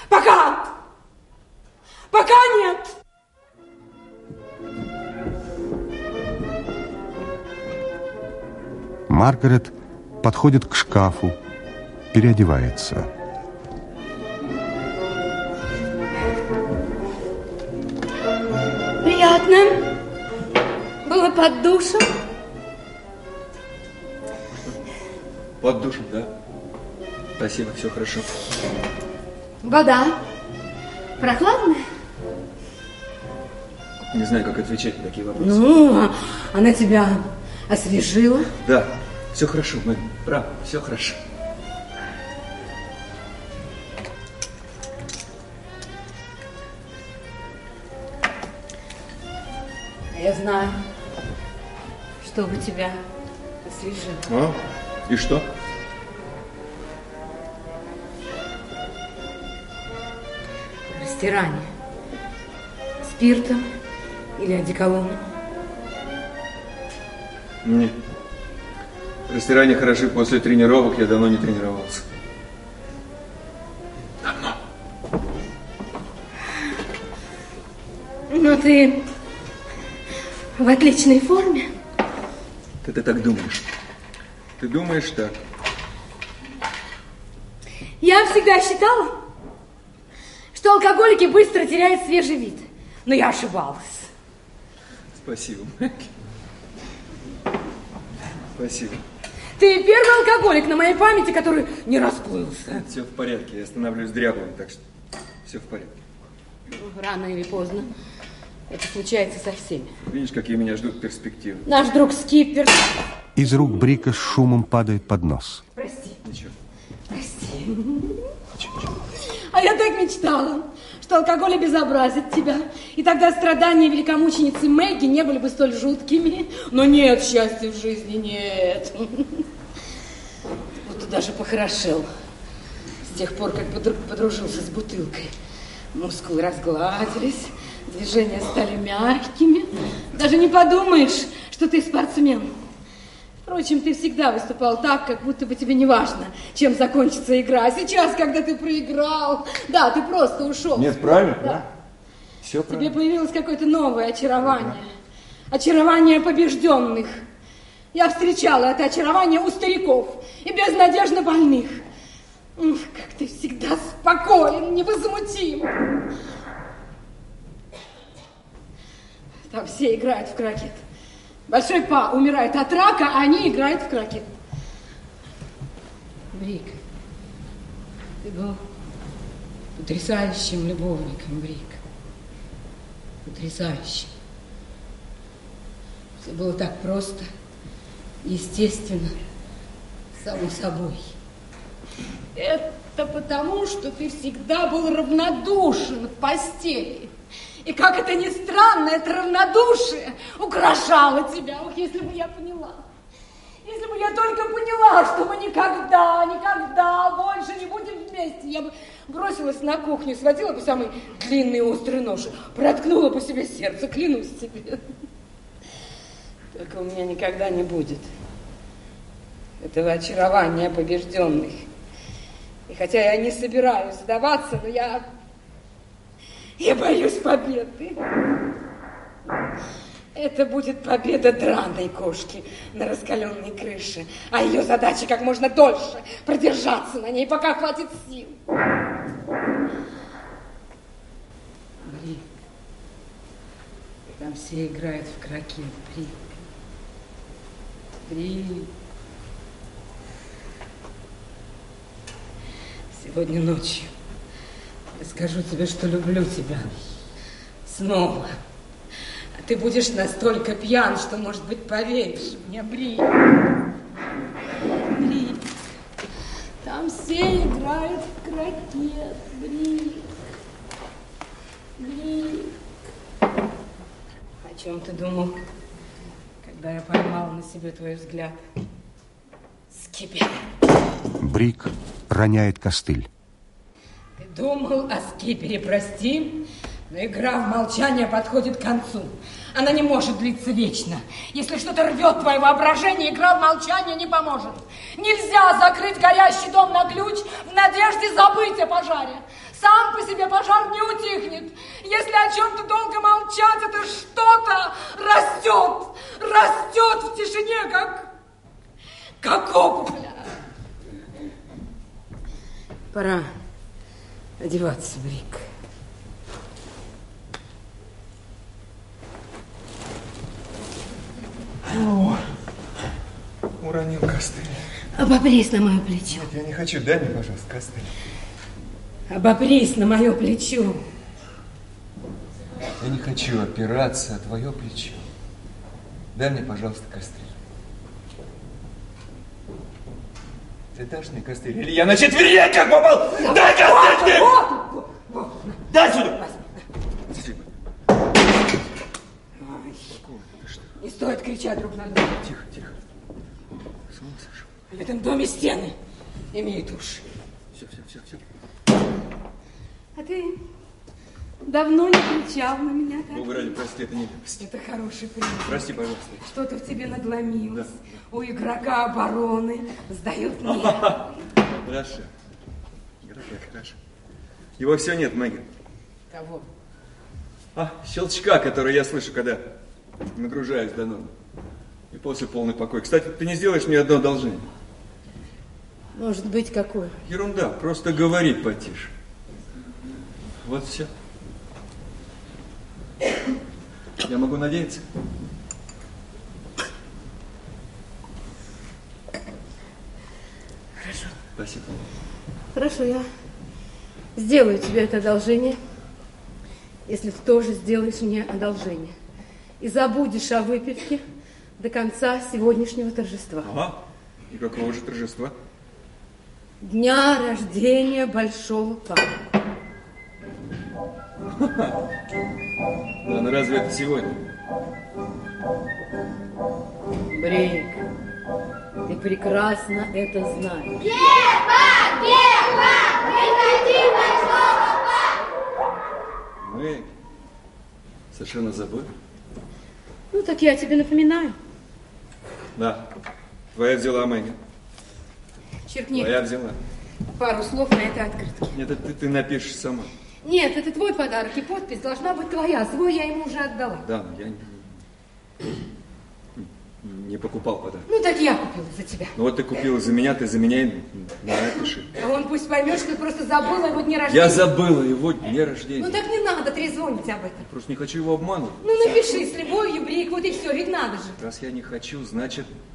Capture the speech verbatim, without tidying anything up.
Пока! Пока нет! Маргарет подходит к шкафу, переодевается. Приятно. Было под душем. Под душем, да? Спасибо, все хорошо. Вода прохладная? Не знаю, как отвечать на такие вопросы. Ну, она тебя освежила? Да, все хорошо, мы правы, все хорошо. Я знаю, что бы тебя освежило. А? И что? Растирание. Спиртом или одеколоном? Нет. Растирания хороши после тренировок, я давно не тренировался. Давно. Ну, ты в отличной форме. Ты, ты так думаешь? Ты думаешь так? Я всегда считала, что алкоголики быстро теряют свежий вид. Но я ошибалась. Спасибо, Мэки. Спасибо. Ты первый алкоголик на моей памяти, который не расплылся. Все в порядке, я становлюсь дряблым, так что все в порядке. Рано или поздно это случается со всеми. Видишь, какие меня ждут перспективы. Наш друг Скиппер. Из рук Брика с шумом падает поднос. Прости. Ничего. Прости. Ничего, ничего. А я так мечтала, что алкоголь обезобразит тебя. И тогда страдания великомученицы Мэгги не были бы столь жуткими. Но нет счастья в жизни, нет. Вот ты даже похорошел. С тех пор, как подружился с бутылкой. Мускулы разгладились, движения стали мягкими. Даже не подумаешь, что ты спортсмен. Впрочем, ты всегда выступал так, как будто бы тебе не важно, чем закончится игра. Сейчас, когда ты проиграл, да, ты просто ушел. Нет, правильно, да. да? Все правильно. Тебе появилось какое-то новое очарование. Очарование побежденных. Я встречала это очарование у стариков и безнадежно больных. Ух, как ты всегда спокоен, невозмутим. Там все играют в крокет. Большой Па умирает от рака, а они играют в крокет. Брик, ты был потрясающим любовником, Брик. Потрясающим. Все было так просто, естественно, само собой. Это потому, что ты всегда был равнодушен в постели. И как это ни странно, это равнодушие украшало тебя. Ох, если бы я поняла. Если бы я только поняла, что мы никогда, никогда больше не будем вместе. Я бы бросилась на кухню, схватила бы самый длинный острый нож, проткнула бы себе сердце, клянусь тебе. Только у меня никогда не будет этого очарования побежденных. И хотя я не собираюсь сдаваться, но я... Я боюсь победы. Это будет победа драной кошки на раскаленной крыше. А ее задача как можно дольше продержаться на ней, пока хватит сил. Брик, там все играют в крокет. Брик. Брик. Сегодня ночью я скажу тебе, что люблю тебя. Снова. А ты будешь настолько пьян, что, может быть, поверишь мне, Брик. Брик. Там все играют в крокет. Брик. Брик. О чем ты думал, когда я поймала на себе твой взгляд? Скиппер. Брик роняет костыль. Ты думал о Скиппере, прости, но игра в молчание подходит к концу. Она не может длиться вечно. Если что-то рвет твое воображение, игра в молчание не поможет. Нельзя закрыть горящий дом на ключ в надежде забыть о пожаре. Сам по пожар не утихнет. Если о чем-то долго молчать, это что-то растет, растет в тишине, как, как опухоль. Пора одеваться, Брик. О, уронил костыль. Обопрись на мое плечо. Нет, я не хочу. Дай мне, пожалуйста, костыль. Обопрись на мое плечо. Я не хочу опираться о твое плечо. Дай мне, пожалуйста, костыль. Ты дашь мне костыль? Или я на четвереньках попал? Да, дай костыль! Вот, вот, вот. Дай сюда! Не стоит кричать друг на друга. Тихо, тихо. С ума сошел. В этом доме стены имеют уши. Все, все, все, все. А ты давно не кричал на меня, так? Бога ради, прости, это не прости. Это хороший признак. Прости, пожалуйста. Что-то в тебе надломилось. Да. У игрока обороны сдают нервы. Хорошо. Игрока, хорошо. Его все нет, Мэгги. Кого? А, щелчка, который я слышу, когда нагружаюсь до нормы. И после полный покой. Кстати, ты не сделаешь мне одно одолжение? Может быть, какое? Ерунда, просто говори потише. Вот все. Я могу надеяться? Хорошо. Спасибо. Хорошо, я сделаю тебе это одолжение, если ты тоже сделаешь мне одолжение. И забудешь о выпивке до конца сегодняшнего торжества. Ага. И какого же торжества? Дня рождения большого папы. Да, ну разве это сегодня? Брик, ты прекрасно это знаешь. Пеппа! Пеппа! Приходи большого папу! Мы совершенно забыли. Ну, так я тебе напоминаю. Да, твоя взяла, Мэгги. Черкни Твоя взяла. пару слов на этой открытке. Нет, это ты, ты напишешь сама. Нет, это твой подарок, и подпись должна быть твоя. Свой я ему уже отдала. Да, но я не, не покупал подарок. Ну, так я купила за тебя. Ну вот ты купила за меня, ты за меня и напиши. А он пусть поймет, что ты просто забыла его дне рождения. Я забыла его дне рождения. Ну, так не надо трезвонить об этом. Просто не хочу его обманывать. Ну, напиши с любовью, Брик, вот и все, ведь надо же. Раз я не хочу, значит,